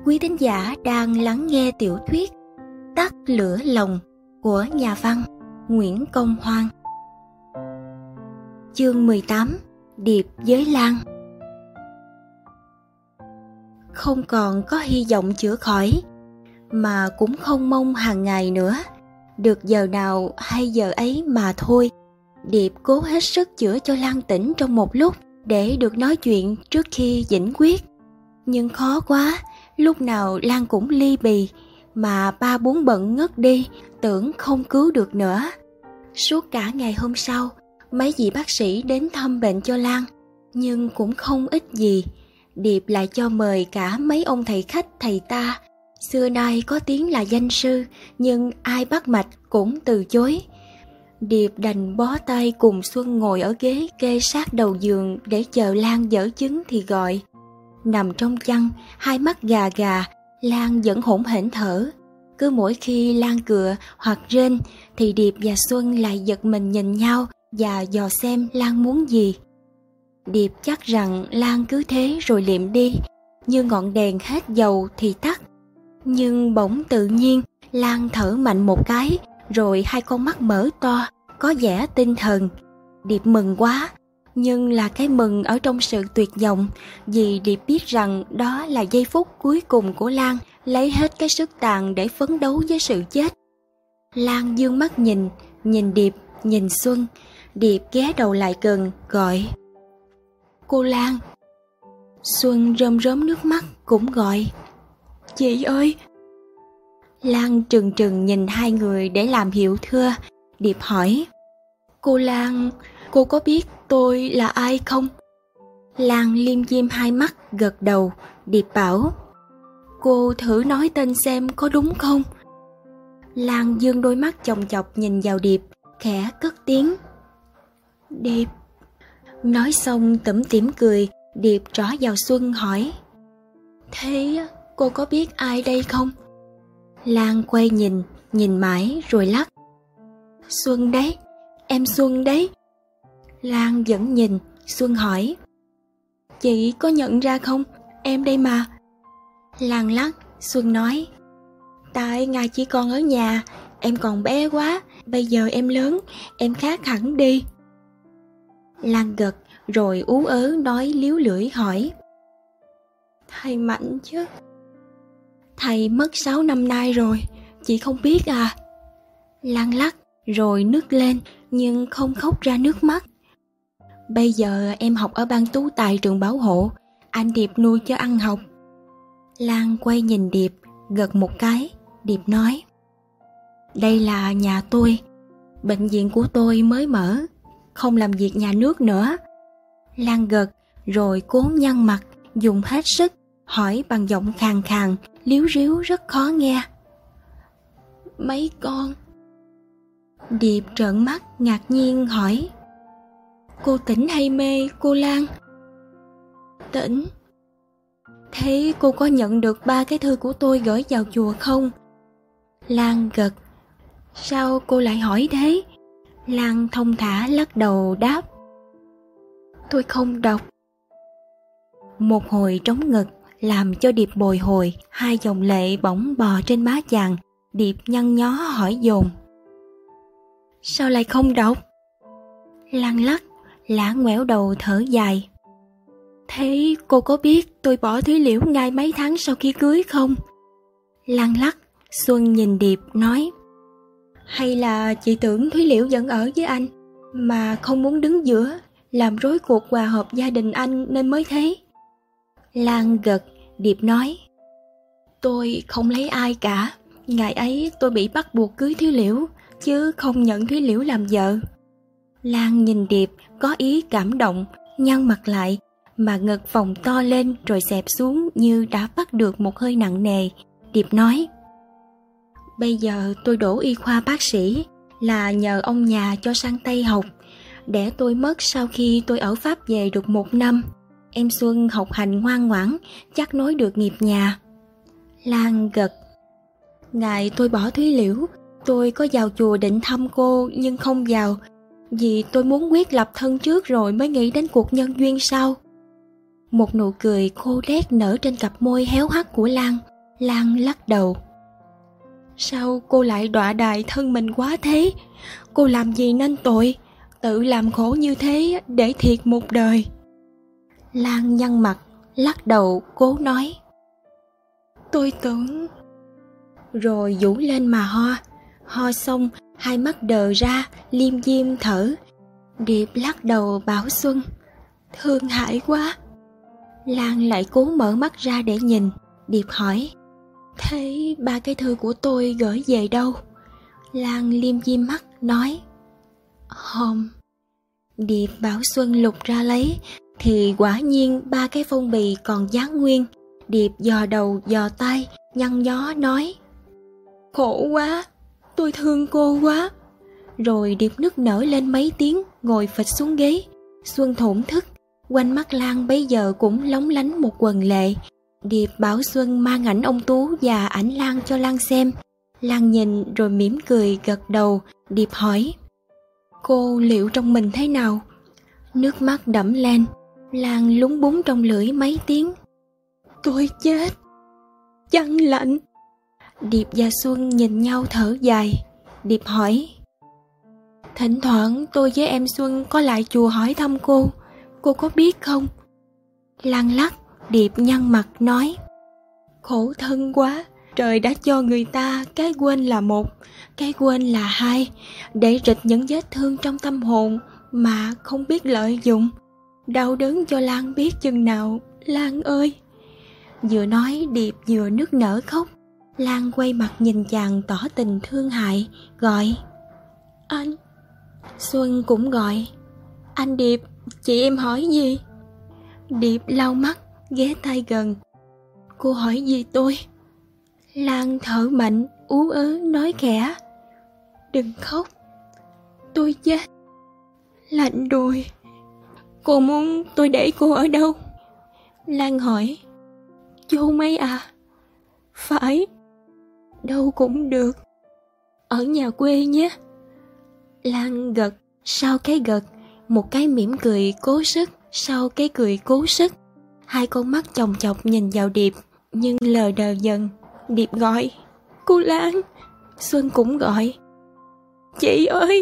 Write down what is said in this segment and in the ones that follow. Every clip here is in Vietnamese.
quý thính giả đang lắng nghe tiểu thuyết Tắt lửa lòng của nhà văn Nguyễn Công Hoan. Chương 18: Điệp với Lan. Không còn có hy vọng chữa khỏi, mà cũng không mong hàng ngày nữa, được giờ nào hay giờ ấy mà thôi. Điệp cố hết sức chữa cho Lan tỉnh trong một lúc để được nói chuyện trước khi vĩnh quyết. Nhưng khó quá, lúc nào Lan cũng ly bì, mà 3-4 bận ngất đi, tưởng không cứu được nữa. Suốt cả ngày hôm sau, mấy vị bác sĩ đến thăm bệnh cho Lan, nhưng cũng không ích gì. Điệp lại cho mời cả mấy ông thầy khách thầy ta, xưa nay có tiếng là danh sư, nhưng ai bắt mạch cũng từ chối. Điệp đành bó tay cùng Xuân ngồi ở ghế kê sát đầu giường để chờ Lan dở chứng thì gọi. Nằm trong chăn, hai mắt gà gà, Lan vẫn hổn hển thở. Cứ mỗi khi Lan cựa hoặc rên thì Điệp và Xuân lại giật mình nhìn nhau và dò xem Lan muốn gì. Điệp chắc rằng Lan cứ thế rồi liệm đi, như ngọn đèn hết dầu thì tắt. Nhưng bỗng tự nhiên Lan thở mạnh một cái, rồi hai con mắt mở to, có vẻ tinh thần. Điệp mừng quá, nhưng là cái mừng ở trong sự tuyệt vọng, vì Điệp biết rằng đó là giây phút cuối cùng của Lan lấy hết cái sức tàn để phấn đấu với sự chết. Lan dương mắt nhìn Điệp, nhìn Xuân. Điệp ghé đầu lại gần, gọi: "Cô Lan." Xuân rơm rớm nước mắt cũng gọi: "Chị ơi." Lan trừng trừng nhìn hai người để làm hiệu thưa. Điệp hỏi: "Cô Lan, cô có biết tôi là ai không?" Lan liêm diêm hai mắt gật đầu. Điệp bảo: "Cô thử nói tên xem có đúng không?" Lan dương đôi mắt chòng chọc nhìn vào Điệp, khẽ cất tiếng: "Điệp." Nói xong tủm tỉm cười, Điệp trỏ vào Xuân hỏi: "Thế cô có biết ai đây không?" Lan quay nhìn mãi rồi lắc: "Xuân đấy, em Xuân đấy." Lan vẫn nhìn. Xuân hỏi: "Chị có nhận ra không? Em đây mà." Lan lắc. Xuân nói: "Tại ngài chỉ còn ở nhà, em còn bé quá, bây giờ em lớn, em khác hẳn đi." Lan gật, rồi ú ớ nói líu lưỡi hỏi: "Thầy mạnh chứ?" "Thầy mất 6 năm nay rồi, chị không biết à?" Lan lắc, rồi nức lên, nhưng không khóc ra nước mắt. "Bây giờ em học ở ban tú tài trường bảo hộ, anh Điệp nuôi cho ăn học." Lan quay nhìn Điệp, gật một cái. Điệp nói: "Đây là nhà tôi, bệnh viện của tôi mới mở, không làm việc nhà nước nữa." Lan gật, rồi cố nhăn mặt, dùng hết sức, hỏi bằng giọng khàn khàn, líu ríu rất khó nghe: "Mấy con?" Điệp trợn mắt ngạc nhiên hỏi: "Cô tỉnh hay mê, cô Lan?" "Tỉnh." "Thế cô có nhận được 3 cái thư của tôi gửi vào chùa không?" Lan gật. "Sao cô lại hỏi thế?" Lan thong thả lắc đầu đáp: "Tôi không đọc." Một hồi trống ngực làm cho Điệp bồi hồi, hai dòng lệ bỗng bò trên má chàng. Điệp nhăn nhó hỏi dồn: "Sao lại không đọc?" Lan lắc, lả ngoẻo đầu thở dài: "Thế cô có biết tôi bỏ Thúy Liễu ngay mấy tháng sau khi cưới không?" Lan lắc. Xuân nhìn Điệp nói: "Hay là chị tưởng Thúy Liễu vẫn ở với anh, mà không muốn đứng giữa, làm rối cuộc hòa hợp gia đình anh nên mới thế?" Lan gật. Điệp nói: "Tôi không lấy ai cả. Ngày ấy tôi bị bắt buộc cưới Thúy Liễu, chứ không nhận Thúy Liễu làm vợ." Lan nhìn Điệp có ý cảm động, nhăn mặt lại, mà ngực phồng to lên rồi xẹp xuống như đã bắt được một hơi nặng nề. Điệp nói: "Bây giờ tôi đỗ y khoa bác sĩ là nhờ ông nhà cho sang Tây học. Đẻ tôi mất sau khi tôi ở Pháp về được 1 năm. Em Xuân học hành ngoan ngoãn, chắc nối được nghiệp nhà." Lan gật. "Ngày tôi bỏ Thúy Liễu, tôi có vào chùa định thăm cô nhưng không vào, vì tôi muốn quyết lập thân trước rồi mới nghĩ đến cuộc nhân duyên sau." Một nụ cười khô đét nở trên cặp môi héo hắt của Lan. Lan lắc đầu. Sao cô lại đọa đài thân mình quá thế? Cô làm gì nên tội, tự làm khổ như thế để thiệt một đời. Lan nhăn mặt, lắc đầu cố nói. Tôi tưởng... Rồi vũ lên mà ho xong hai mắt đờ ra, liêm diêm thở. Điệp lắc đầu bảo Xuân, thương hại quá. Lan lại cố mở mắt ra để nhìn. Điệp hỏi, thế 3 cái thư của tôi gửi về đâu? Lan liêm diêm mắt nói, Hòm. Điệp bảo Xuân lục ra lấy, thì quả nhiên 3 cái phong bì còn dán nguyên. Điệp dò đầu dò tay, nhăn nhó nói, khổ quá, tôi thương cô quá. Rồi Điệp nức nở lên mấy tiếng, ngồi phịch xuống ghế. Xuân thổn thức, quanh mắt Lan bấy giờ cũng lóng lánh một quầng lệ. Điệp bảo Xuân mang ảnh ông Tú và ảnh Lan cho Lan xem. Lan nhìn rồi mỉm cười gật đầu. Điệp hỏi, cô liệu trong mình thế nào? Nước mắt đẫm lên. Lan lúng búng trong lưỡi mấy tiếng. Tôi chết, chăn lạnh. Điệp và Xuân nhìn nhau thở dài. Điệp hỏi, thỉnh thoảng tôi với em Xuân có lại chùa hỏi thăm cô có biết không? Lan lắc. Điệp nhăn mặt nói, khổ thân quá, trời đã cho người ta cái quên là một, cái quên là hai, để rịch những vết thương trong tâm hồn mà không biết lợi dụng. Đau đớn cho Lan biết chừng nào, Lan ơi. Vừa nói Điệp vừa nức nở khóc. Lan quay mặt nhìn chàng tỏ tình thương hại, gọi, anh. Xuân cũng gọi, anh Điệp, chị em hỏi gì? Điệp lau mắt, ghé tai gần. Cô hỏi gì tôi? Lan thở mạnh, ú ớ nói khẽ, đừng khóc, tôi chết, lạnh đùi. Cô muốn tôi để cô ở đâu? Lan hỏi, chỗ mấy à? Phải, đâu cũng được, ở nhà quê nhé. Lan gật, sau cái gật, một cái mỉm cười cố sức, sau cái cười cố sức. Hai con mắt chòng chọc nhìn vào Điệp, nhưng lờ đờ dần. Điệp gọi, cô Lan. Xuân cũng gọi, chị ơi.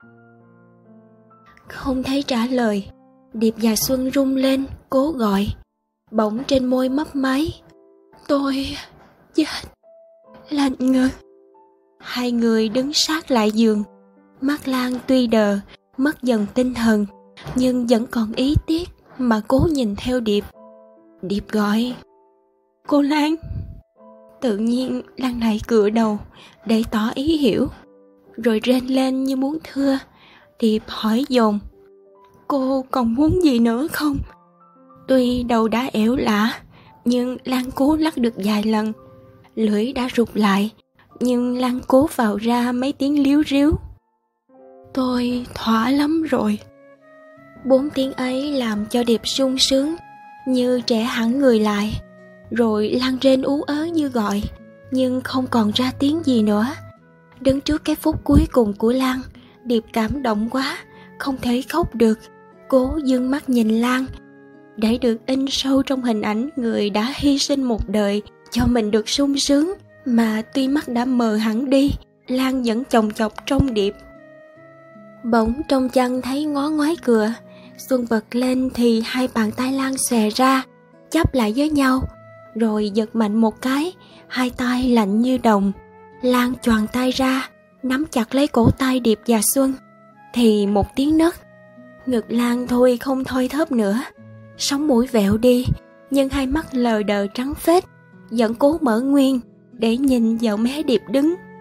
Không thấy trả lời. Điệp và Xuân rung lên, cố gọi. Bỗng trên môi mấp máy, tôi chết, lạnh ngực. Hai người đứng sát lại giường. Mắt Lan tuy đờ, mất dần tinh thần, nhưng vẫn còn ý tiếc mà cố nhìn theo Điệp. Điệp gọi, cô Lan. Tự nhiên Lan lại cựa đầu để tỏ ý hiểu, rồi rên lên như muốn thưa. Điệp hỏi dồn, cô còn muốn gì nữa không? Tuy đầu đã ẻo lả, nhưng Lan cố lắc được vài lần. Lưỡi đã rụt lại, nhưng Lan cố vào ra mấy tiếng líu ríu. Tôi thỏa lắm rồi. 4 tiếng ấy làm cho Điệp sung sướng, như trẻ hẳn người lại. Rồi Lan rên ú ớ như gọi, nhưng không còn ra tiếng gì nữa. Đứng trước cái phút cuối cùng của Lan, Điệp cảm động quá, không thể khóc được. Cố dương mắt nhìn Lan, để được in sâu trong hình ảnh người đã hy sinh một đời cho mình được sung sướng. Mà tuy mắt đã mờ hẳn đi, Lan vẫn chòng chọc trong Điệp. Bỗng trong chăn thấy ngó ngoái cửa. Xuân bật lên thì hai bàn tay Lan xòe ra, chắp lại với nhau, rồi giật mạnh một cái, hai tay lạnh như đồng. Lan choàng tay ra, nắm chặt lấy cổ tay Điệp và Xuân, thì một tiếng nấc. Ngực Lan thôi không thôi thóp nữa, sống mũi vẹo đi, nhưng hai mắt lờ đờ trắng phết, vẫn cố mở nguyên để nhìn vào mé Điệp đứng.